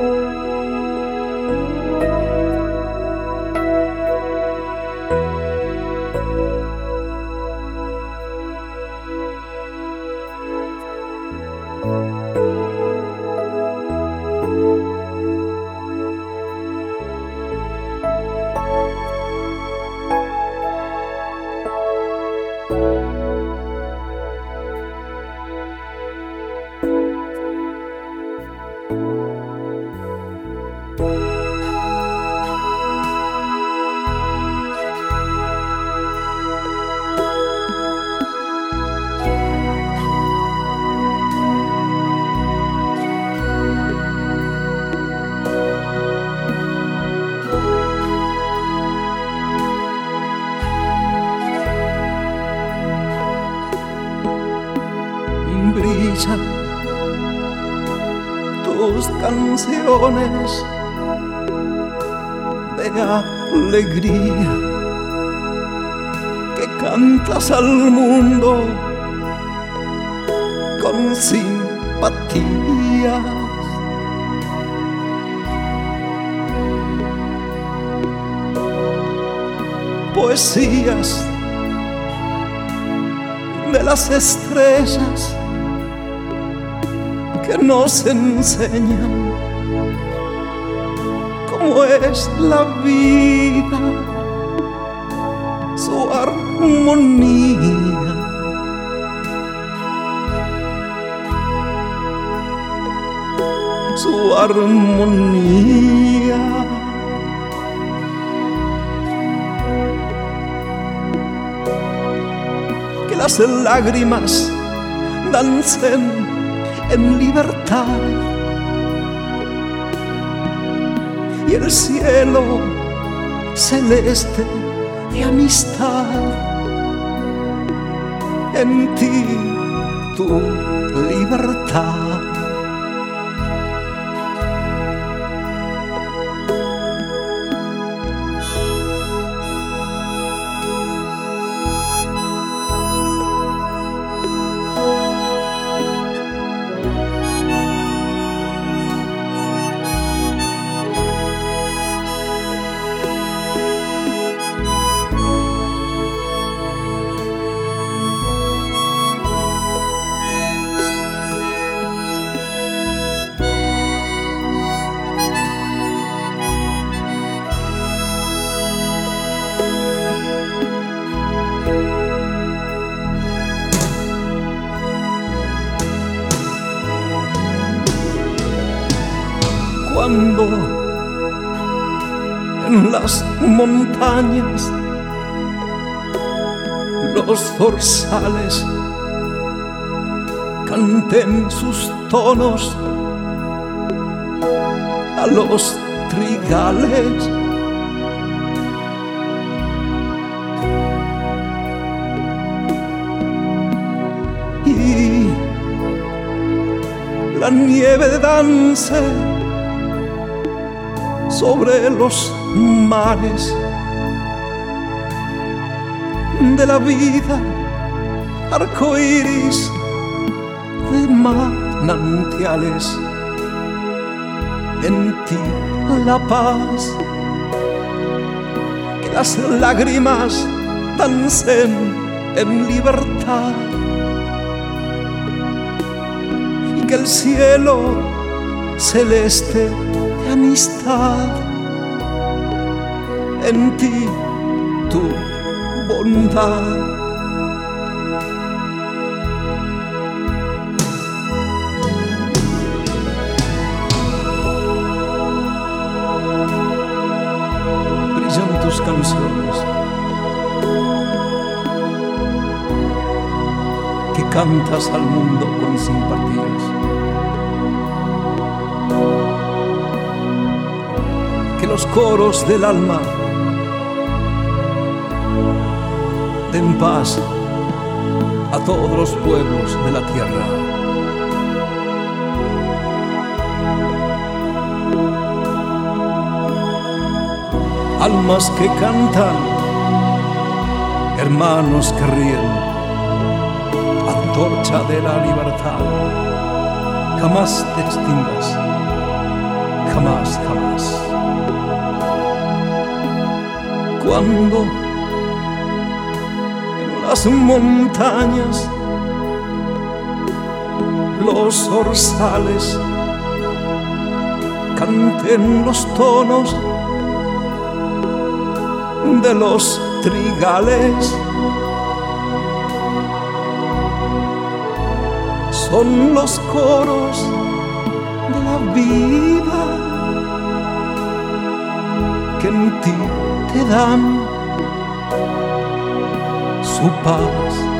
Brillan tus canciones de alegría que cantas al mundo con simpatías. Poesías de las estrellas que nos enseñan cómo es la vida, su armonía. Su armonía. Que las lágrimas dancen en libertad y el cielo celeste de amistad en ti, tu libertad. Cuando en las montañas los zorzales canten sus tonos a los trigales, y la nieve dance sobre los mares de la vida, arcoíris de manantiales, en ti la paz. Que las lágrimas dancen en libertad y que el cielo celeste de amistad en ti, tu bondad. Brillan tus canciones que cantas al mundo con simpatías. Que los coros del alma den paz a todos los pueblos de la tierra. Almas que cantan, hermanos que ríen, antorcha de la libertad, jamás te extingas, jamás, jamás. Cuando en las montañas los zorzales canten los tonos de los trigales, son los coros de la vida que en ti te dan su paz.